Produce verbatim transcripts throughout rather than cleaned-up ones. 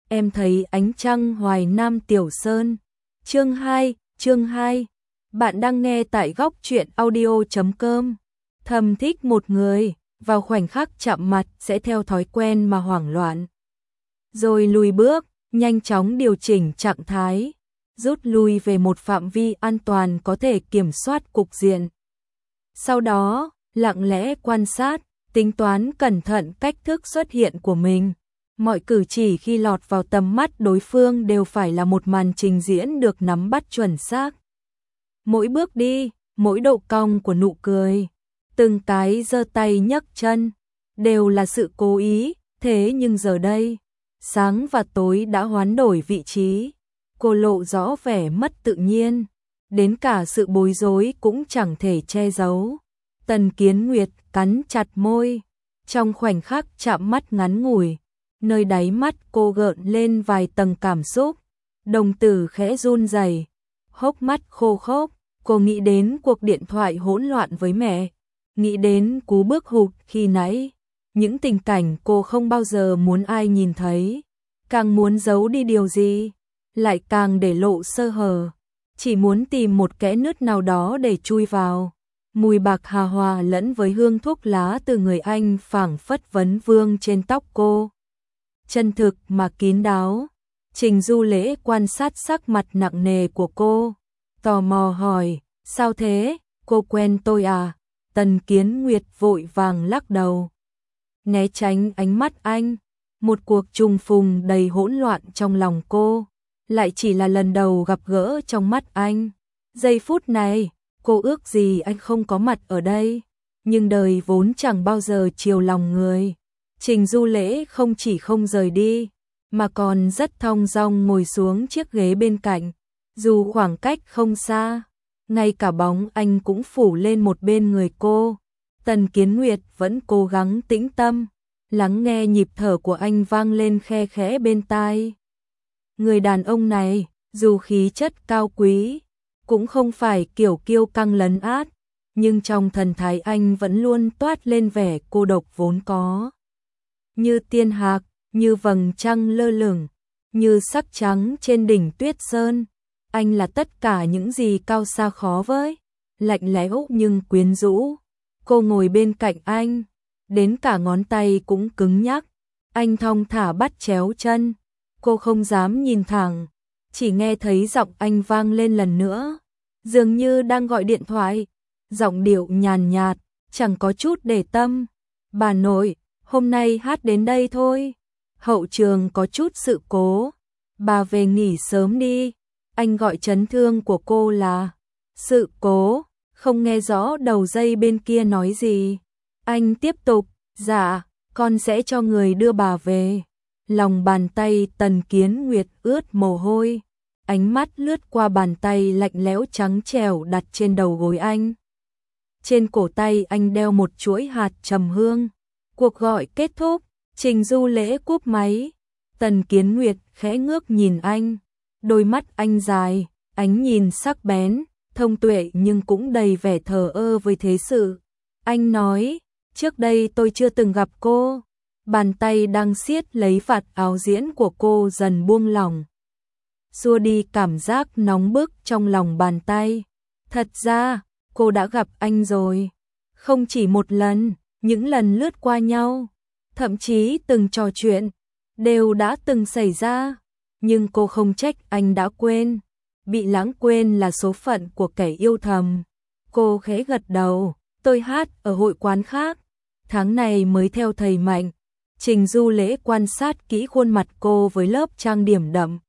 em thấy ánh trăng Hoài Nam Tiểu Sơn. Chương hai, chương hai. Bạn đang nghe tại góc truyện audio chấm com. Thầm thích một người, vào khoảnh khắc chạm mặt sẽ theo thói quen mà hoảng loạn. Rồi lùi bước, nhanh chóng điều chỉnh trạng thái, rút lui về một phạm vi an toàn có thể kiểm soát cục diện. Sau đó, lặng lẽ quan sát, tính toán cẩn thận cách thức xuất hiện của mình. Mọi cử chỉ khi lọt vào tầm mắt đối phương đều phải là một màn trình diễn được nắm bắt chuẩn xác. Mỗi bước đi, mỗi độ cong của nụ cười, từng cái giơ tay nhấc chân, đều là sự cố ý, thế nhưng giờ đây, sáng và tối đã hoán đổi vị trí, cô lộ rõ vẻ mất tự nhiên, đến cả sự bối rối cũng chẳng thể che giấu. Tần Kiến Nguyệt cắn chặt môi, trong khoảnh khắc chạm mắt ngắn ngủi, nơi đáy mắt cô gợn lên vài tầng cảm xúc, đồng tử khẽ run rẩy, hốc mắt khô khốc, cô nghĩ đến cuộc điện thoại hỗn loạn với mẹ, nghĩ đến cú bước hụt khi nãy, những tình cảnh cô không bao giờ muốn ai nhìn thấy, càng muốn giấu đi điều gì, lại càng để lộ sơ hở, chỉ muốn tìm một kẽ nứt nào đó để chui vào. Mùi bạc hà hòa lẫn với hương thuốc lá từ người anh phảng phất vấn vương trên tóc cô. Chân thực mà kín đáo. Trình Du Lễ quan sát sắc mặt nặng nề của cô, tò mò hỏi, sao thế, cô quen tôi à? Tần Kiến Nguyệt vội vàng lắc đầu, né tránh ánh mắt anh. Một cuộc trùng phùng đầy hỗn loạn trong lòng cô, lại chỉ là lần đầu gặp gỡ trong mắt anh. Giây phút này, cô ước gì anh không có mặt ở đây, nhưng đời vốn chẳng bao giờ chiều lòng người. Trình Du Lễ không chỉ không rời đi, mà còn rất thong dong ngồi xuống chiếc ghế bên cạnh, dù khoảng cách không xa, ngay cả bóng anh cũng phủ lên một bên người cô. Tần Kiến Nguyệt vẫn cố gắng tĩnh tâm, lắng nghe nhịp thở của anh vang lên khe khẽ bên tai. Người đàn ông này, dù khí chất cao quý, cũng không phải kiểu kiêu căng lấn át, nhưng trong thần thái anh vẫn luôn toát lên vẻ cô độc vốn có. Như tiên hạc, như vầng trăng lơ lửng, như sắc trắng trên đỉnh tuyết sơn, anh là tất cả những gì cao xa khó với, lạnh lẽo nhưng quyến rũ. Cô ngồi bên cạnh anh, đến cả ngón tay cũng cứng nhắc, anh thong thả bắt chéo chân, cô không dám nhìn thẳng, chỉ nghe thấy giọng anh vang lên lần nữa, dường như đang gọi điện thoại, giọng điệu nhàn nhạt, chẳng có chút để tâm. Bà nội, hôm nay hát đến đây thôi, hậu trường có chút sự cố, bà về nghỉ sớm đi. Anh gọi chấn thương của cô là sự cố, không nghe rõ đầu dây bên kia nói gì. Anh tiếp tục, dạ, con sẽ cho người đưa bà về. Lòng bàn tay Tần Kiến Nguyệt ướt mồ hôi, ánh mắt lướt qua bàn tay lạnh lẽo trắng trẻo đặt trên đầu gối anh. Trên cổ tay anh đeo một chuỗi hạt trầm hương. Cuộc gọi kết thúc, Trình Du Lễ cúp máy. Tần Kiến Nguyệt khẽ ngước nhìn anh, đôi mắt anh dài, ánh nhìn sắc bén, thông tuệ nhưng cũng đầy vẻ thờ ơ với thế sự. Anh nói, trước đây tôi chưa từng gặp cô. Bàn tay đang siết lấy vạt áo diễn của cô dần buông lỏng, xua đi cảm giác nóng bức trong lòng bàn tay. Thật ra, cô đã gặp anh rồi, không chỉ một lần, những lần lướt qua nhau, thậm chí từng trò chuyện, đều đã từng xảy ra. Nhưng cô không trách anh đã quên, bị lãng quên là số phận của kẻ yêu thầm. Cô khẽ gật đầu, tôi hát ở hội quán khác, tháng này mới theo thầy Mạnh. Trình Du Lễ quan sát kỹ khuôn mặt cô với lớp trang điểm đậm.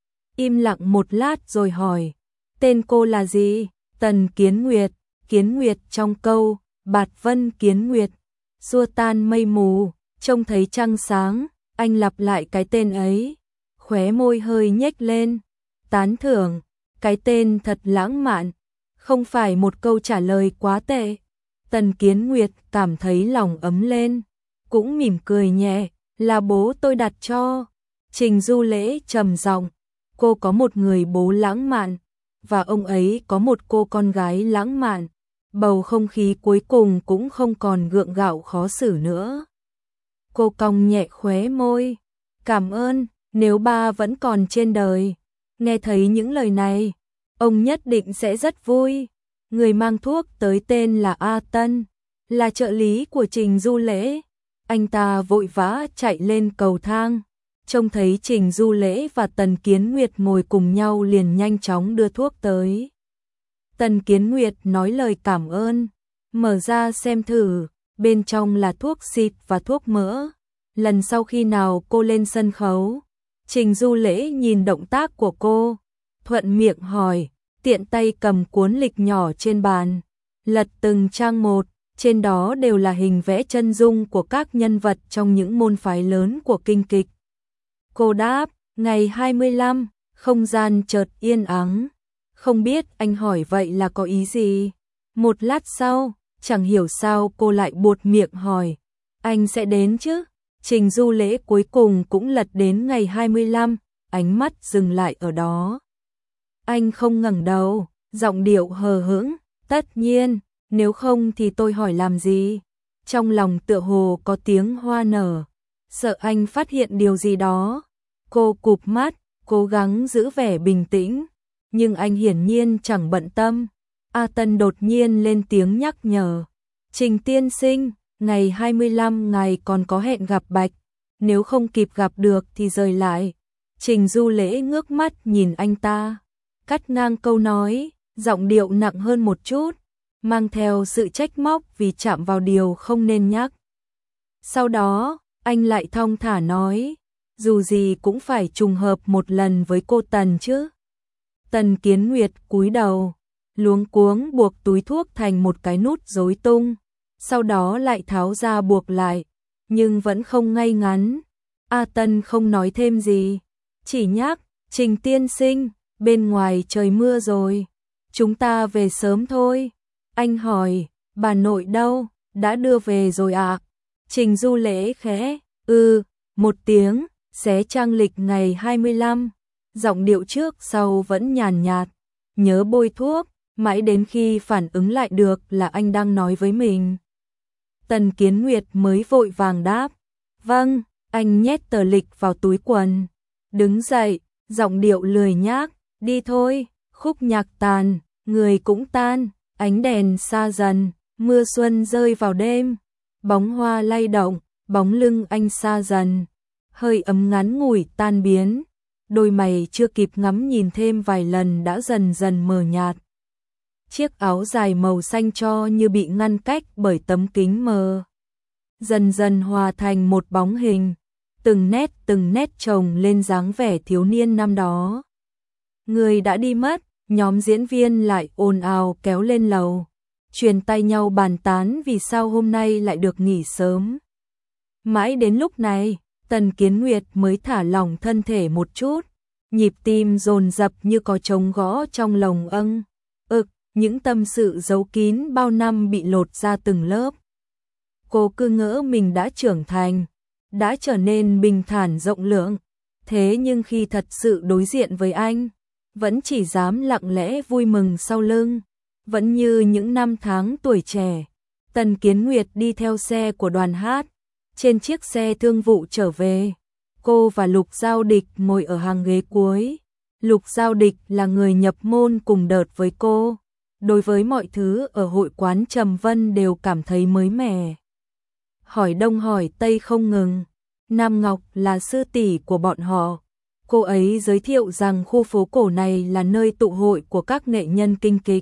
Im lặng một lát rồi hỏi, tên cô là gì? Tần Kiến Nguyệt. Kiến Nguyệt trong câu, bạt vân kiến nguyệt, xua tan mây mù, trông thấy trăng sáng, anh lặp lại cái tên ấy, khóe môi hơi nhếch lên, tán thưởng, cái tên thật lãng mạn, không phải một câu trả lời quá tệ. Tần Kiến Nguyệt cảm thấy lòng ấm lên, cũng mỉm cười nhẹ, là bố tôi đặt cho. Trình Du Lễ trầm giọng, cô có một người bố lãng mạn, và ông ấy có một cô con gái lãng mạn. Bầu không khí cuối cùng cũng không còn gượng gạo khó xử nữa. Cô cong nhẹ khóe môi, cảm ơn. nếu ba vẫn còn trên đời, nghe thấy những lời này, ông nhất định sẽ rất vui. Người mang thuốc tới tên là A Tân, là trợ lý của Trình Du Lễ. Anh ta vội vã chạy lên cầu thang, trông thấy Trình Du Lễ và Tần Kiến Nguyệt ngồi cùng nhau liền nhanh chóng đưa thuốc tới. Tần Kiến Nguyệt nói lời cảm ơn, mở ra xem thử, bên trong là thuốc xịt và thuốc mỡ. Lần sau khi nào cô lên sân khấu, Trình Du Lễ nhìn động tác của cô, thuận miệng hỏi, tiện tay cầm cuốn lịch nhỏ trên bàn, lật từng trang một, trên đó đều là hình vẽ chân dung của các nhân vật trong những môn phái lớn của kinh kịch. Cô đáp, ngày hai mươi lăm, không gian chợt yên ắng. Không biết anh hỏi vậy là có ý gì? Một lát sau, chẳng hiểu sao cô lại buột miệng hỏi, anh sẽ đến chứ? Trình Du Lễ cuối cùng cũng lật đến ngày hai mươi lăm, ánh mắt dừng lại ở đó. Anh không ngẩng đầu, giọng điệu hờ hững, tất nhiên, nếu không thì tôi hỏi làm gì? Trong lòng tựa hồ có tiếng hoa nở, sợ anh phát hiện điều gì đó. Cô cụp mắt, cố gắng giữ vẻ bình tĩnh, nhưng anh hiển nhiên chẳng bận tâm. A Tân đột nhiên lên tiếng nhắc nhở, Trình tiên sinh, ngày hai mươi lăm ngày còn có hẹn gặp Bạch, nếu không kịp gặp được thì rời lại. Trình Du Lễ ngước mắt nhìn anh ta, cắt ngang câu nói, giọng điệu nặng hơn một chút, mang theo sự trách móc vì chạm vào điều không nên nhắc. Sau đó, anh lại thong thả nói, dù gì cũng phải trùng hợp một lần với cô Tần chứ. Tần Kiến Nguyệt cúi đầu, luống cuống buộc túi thuốc thành một cái nút rối tung, sau đó lại tháo ra buộc lại, nhưng vẫn không ngay ngắn. A Tân không nói thêm gì, chỉ nhắc, Trình tiên sinh, bên ngoài trời mưa rồi, chúng ta về sớm thôi. Anh hỏi, bà nội đâu, đã đưa về rồi ạ? À? Trình Du Lễ khẽ, ừ, một tiếng, xé trang lịch ngày hai mươi lăm, giọng điệu trước sau vẫn nhàn nhạt, nhớ bôi thuốc, mãi đến khi phản ứng lại được là anh đang nói với mình. Tần Kiến Nguyệt mới vội vàng đáp, vâng, anh nhét tờ lịch vào túi quần, đứng dậy, giọng điệu lười nhác, đi thôi. Khúc nhạc tàn, người cũng tan, ánh đèn xa dần, mưa xuân rơi vào đêm, bóng hoa lay động, bóng lưng anh xa dần, hơi ấm ngắn ngủi tan biến, đôi mày chưa kịp ngắm nhìn thêm vài lần đã dần dần mờ nhạt. Chiếc áo dài màu xanh cho như bị ngăn cách bởi tấm kính mờ, dần dần hòa thành một bóng hình, từng nét từng nét chồng lên dáng vẻ thiếu niên năm đó. Người đã đi mất, nhóm diễn viên lại ồn ào kéo lên lầu, truyền tay nhau bàn tán vì sao hôm nay lại được nghỉ sớm. Mãi đến lúc này, Tần Kiến Nguyệt mới thả lỏng thân thể một chút, nhịp tim dồn dập như có trống gõ trong lồng âng, ực, những tâm sự giấu kín bao năm bị lột ra từng lớp. Cô cứ ngỡ mình đã trưởng thành, đã trở nên bình thản rộng lượng, thế nhưng khi thật sự đối diện với anh, vẫn chỉ dám lặng lẽ vui mừng sau lưng, vẫn như những năm tháng tuổi trẻ. Tần Kiến Nguyệt đi theo xe của đoàn hát, trên chiếc xe thương vụ trở về, cô và Lục Giao Địch ngồi ở hàng ghế cuối. Lục Giao Địch là người nhập môn cùng đợt với cô, đối với mọi thứ ở hội quán Trầm Vân đều cảm thấy mới mẻ. Hỏi đông hỏi tây không ngừng, Nam Ngọc là sư tỷ của bọn họ. Cô ấy giới thiệu rằng khu phố cổ này là nơi tụ hội của các nghệ nhân kinh kịch.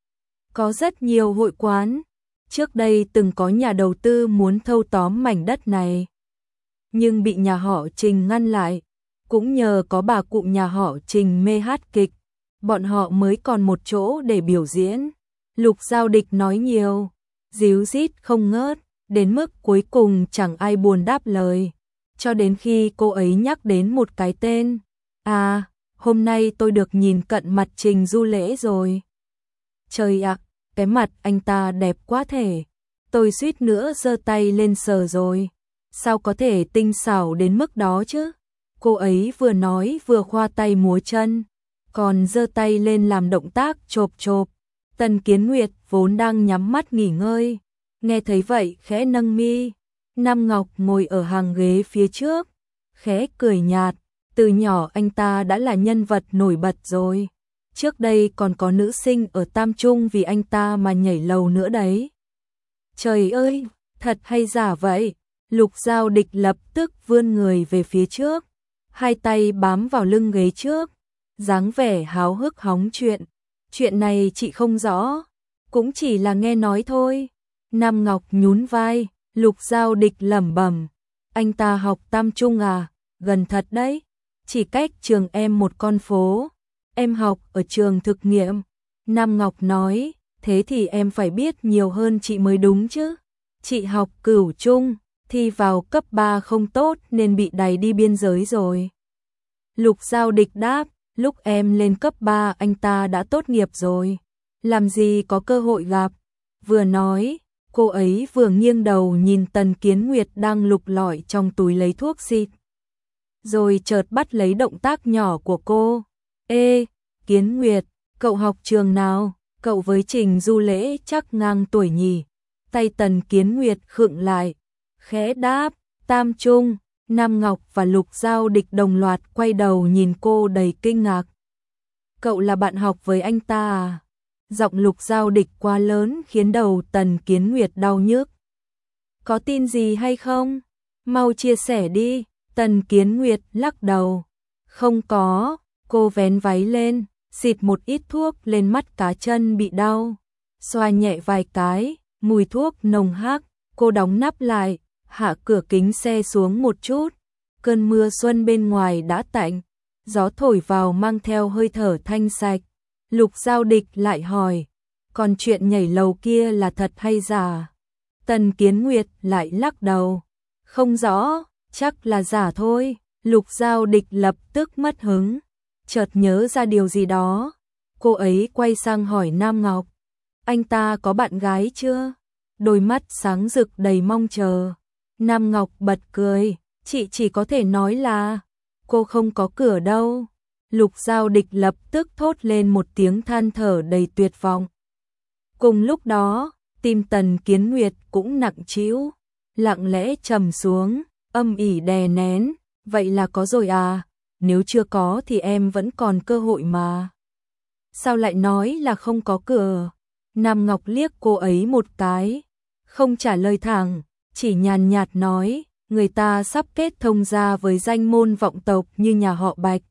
Có rất nhiều hội quán, trước đây từng có nhà đầu tư muốn thâu tóm mảnh đất này, nhưng bị nhà họ Trình ngăn lại, cũng nhờ có bà cụ nhà họ Trình mê hát kịch, bọn họ mới còn một chỗ để biểu diễn. Lục Giao Địch nói nhiều, díu dít không ngớt, đến mức cuối cùng chẳng ai buồn đáp lời. Cho đến khi cô ấy nhắc đến một cái tên, à, hôm nay tôi được nhìn cận mặt Trình Du Lễ rồi. Trời ạ, cái mặt anh ta đẹp quá thể, tôi suýt nữa giơ tay lên sờ rồi, sao có thể tinh xảo đến mức đó chứ? Cô ấy vừa nói vừa khoa tay múa chân, còn giơ tay lên làm động tác chộp chộp. Tần Kiến Nguyệt vốn đang nhắm mắt nghỉ ngơi, nghe thấy vậy khẽ nâng mi. Nam Ngọc ngồi ở hàng ghế phía trước, khẽ cười nhạt, Từ nhỏ anh ta đã là nhân vật nổi bật rồi. Trước đây còn có nữ sinh ở Tam Trung vì anh ta mà nhảy lầu nữa đấy. Trời ơi, thật hay giả vậy? Lục Giao Địch lập tức vươn người về phía trước, hai tay bám vào lưng ghế trước, dáng vẻ háo hức hóng chuyện. Chuyện này chị không rõ, cũng chỉ là nghe nói thôi. Nam Ngọc nhún vai, Lục Giao Địch lẩm bẩm, anh ta học Tam Trung à, gần thật đấy, chỉ cách trường em một con phố. Em học ở trường thực nghiệm. Nam Ngọc nói, thế thì em phải biết nhiều hơn chị mới đúng chứ. Chị học Cửu Trung, thi vào cấp ba không tốt nên bị đày đi biên giới rồi. Lục Giao Địch đáp, lúc em lên cấp ba anh ta đã tốt nghiệp rồi, làm gì có cơ hội gặp. Vừa nói, cô ấy vừa nghiêng đầu nhìn Tần Kiến Nguyệt đang lục lọi trong túi lấy thuốc xịt. Rồi chợt bắt lấy động tác nhỏ của cô. Ê, Kiến Nguyệt, cậu học trường nào? Cậu với Trình Du Lễ chắc ngang tuổi nhỉ? Tay Tần Kiến Nguyệt khựng lại, khẽ đáp, Tam Trung. Nam Ngọc và Lục Giao Địch đồng loạt quay đầu nhìn cô đầy kinh ngạc. Cậu là bạn học với anh ta à? Giọng Lục Giao Địch quá lớn khiến đầu Tần Kiến Nguyệt đau nhức. Có tin gì hay không? Mau chia sẻ đi. Tần Kiến Nguyệt lắc đầu. Không có. Cô vén váy lên, xịt một ít thuốc lên mắt cá chân bị đau, xoa nhẹ vài cái, mùi thuốc nồng hắc. Cô đóng nắp lại, hạ cửa kính xe xuống một chút. Cơn mưa xuân bên ngoài đã tạnh, gió thổi vào mang theo hơi thở thanh sạch. Lục Giao Địch lại hỏi, còn chuyện nhảy lầu kia là thật hay giả? Tần Kiến Nguyệt lại lắc đầu, không rõ, chắc là giả thôi. Lục Giao Địch lập tức mất hứng, chợt nhớ ra điều gì đó. Cô ấy quay sang hỏi Nam Ngọc, anh ta có bạn gái chưa? Đôi mắt sáng rực đầy mong chờ. Nam Ngọc bật cười, chị chỉ có thể nói là cô không có cửa đâu. Lục Giao Địch lập tức thốt lên một tiếng than thở đầy tuyệt vọng. Cùng lúc đó, tim Tần Kiến Nguyệt cũng nặng trĩu, lặng lẽ trầm xuống, âm ỉ đè nén. Vậy là có rồi à? Nếu chưa có thì em vẫn còn cơ hội mà. Sao lại nói là không có cửa? Nam Ngọc liếc cô ấy một cái, không trả lời thẳng, chỉ nhàn nhạt nói, người ta sắp kết thông gia với danh môn vọng tộc như nhà họ Bạch.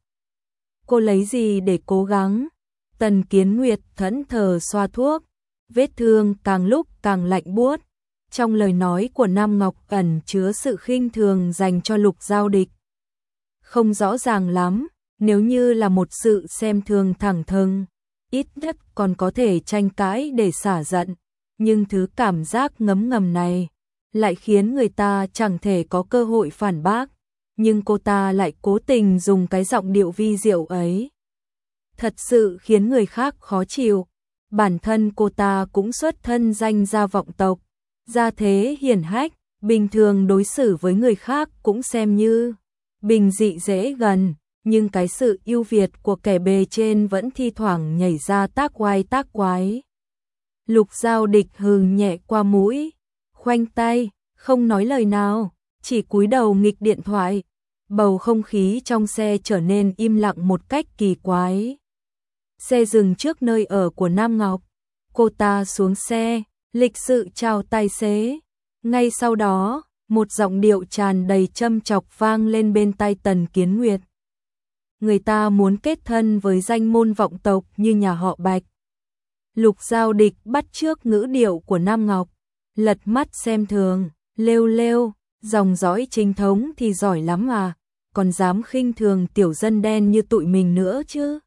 Cô lấy gì để cố gắng? Tần Kiến Nguyệt thẫn thờ xoa thuốc, vết thương càng lúc càng lạnh buốt. Trong lời nói của Nam Ngọc ẩn chứa sự khinh thường dành cho Lục Giao Địch. Không rõ ràng lắm, nếu như là một sự xem thường thẳng thừng, ít nhất còn có thể tranh cãi để xả giận. Nhưng thứ cảm giác ngấm ngầm này lại khiến người ta chẳng thể có cơ hội phản bác. Nhưng cô ta lại cố tình dùng cái giọng điệu vi diệu ấy, thật sự khiến người khác khó chịu. Bản thân cô ta cũng xuất thân danh gia vọng tộc, gia thế hiển hách, bình thường đối xử với người khác cũng xem như bình dị dễ gần, nhưng cái sự ưu việt của kẻ bề trên vẫn thi thoảng nhảy ra tác oai tác quái. Lục Giao Địch hừ nhẹ qua mũi, khoanh tay, không nói lời nào, chỉ cúi đầu nghịch điện thoại. Bầu không khí trong xe trở nên im lặng một cách kỳ quái. Xe dừng trước nơi ở của Nam Ngọc. Cô ta xuống xe, lịch sự chào tài xế. Ngay sau đó, một giọng điệu tràn đầy châm chọc vang lên bên tai Tần Kiến Nguyệt. Người ta muốn kết thân với danh môn vọng tộc như nhà họ Bạch. Lục Giao Địch bắt chước ngữ điệu của Nam Ngọc, lật mắt xem thường, lêu lêu, dòng dõi chính thống thì giỏi lắm à, còn dám khinh thường tiểu dân đen như tụi mình nữa chứ.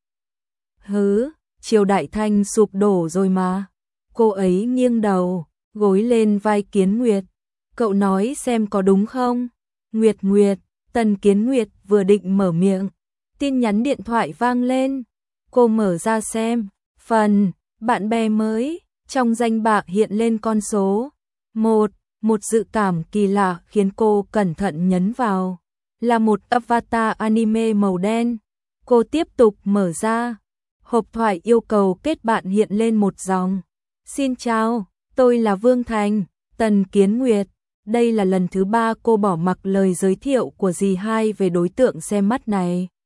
Hứ, triều đại Thanh sụp đổ rồi mà. Cô ấy nghiêng đầu, gối lên vai Kiến Nguyệt. Cậu nói xem có đúng không? Nguyệt Nguyệt, Tần Kiến Nguyệt vừa định mở miệng, tin nhắn điện thoại vang lên. Cô mở ra xem, phần bạn bè mới, trong danh bạ hiện lên con số một. Một dự cảm kỳ lạ khiến cô cẩn thận nhấn vào, là một avatar anime màu đen. Cô tiếp tục mở ra, hộp thoại yêu cầu kết bạn hiện lên một dòng. Xin chào, tôi là Vương Thành, Tần Kiến Nguyệt. Đây là lần thứ ba cô bỏ mặc lời giới thiệu của dì hai về đối tượng xem mắt này.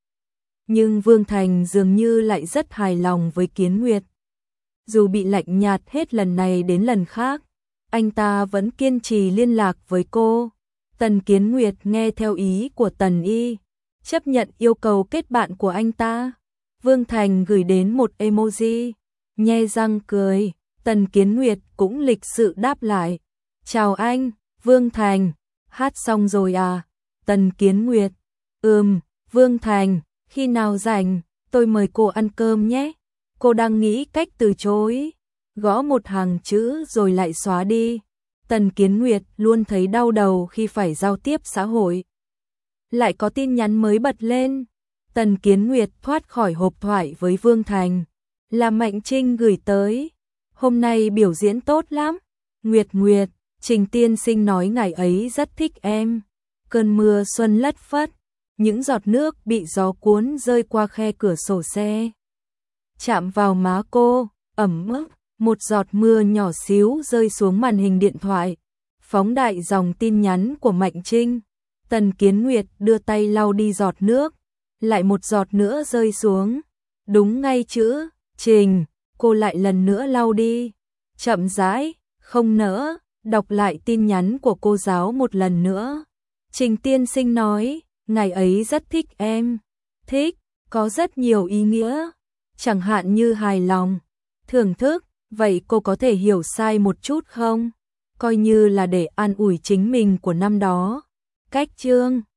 Nhưng Vương Thành dường như lại rất hài lòng với Kiến Nguyệt. Dù bị lạnh nhạt hết lần này đến lần khác, anh ta vẫn kiên trì liên lạc với cô. Tần Kiến Nguyệt nghe theo ý của Tần Y, chấp nhận yêu cầu kết bạn của anh ta. Vương Thành gửi đến một emoji, nhe răng cười. Tần Kiến Nguyệt cũng lịch sự đáp lại. Chào anh, Vương Thành, hát xong rồi à? Tần Kiến Nguyệt, ừm, Vương Thành, khi nào rảnh, tôi mời cô ăn cơm nhé. Cô đang nghĩ cách từ chối, gõ một hàng chữ rồi lại xóa đi. Tần Kiến Nguyệt luôn thấy đau đầu khi phải giao tiếp xã hội. Lại có tin nhắn mới bật lên. Tần Kiến Nguyệt thoát khỏi hộp thoại với Vương Thành. Là Mạnh Trinh gửi tới. Hôm nay biểu diễn tốt lắm. Nguyệt Nguyệt, Trình tiên sinh nói ngày ấy rất thích em. Cơn mưa xuân lất phất, những giọt nước bị gió cuốn rơi qua khe cửa sổ xe. Chạm vào má cô, ẩm ướt, một giọt mưa nhỏ xíu rơi xuống màn hình điện thoại. Phóng đại dòng tin nhắn của Mạnh Trinh. Tần Kiến Nguyệt đưa tay lau đi giọt nước, lại một giọt nữa rơi xuống. Đúng ngay chữ Trình, cô lại lần nữa lau đi. Chậm rãi, không nỡ, đọc lại tin nhắn của cô giáo một lần nữa. Trình tiên sinh nói, ngày ấy rất thích em. Thích, có rất nhiều ý nghĩa. Chẳng hạn như hài lòng, thưởng thức, vậy cô có thể hiểu sai một chút không? Coi như là để an ủi chính mình của năm đó. Cách chương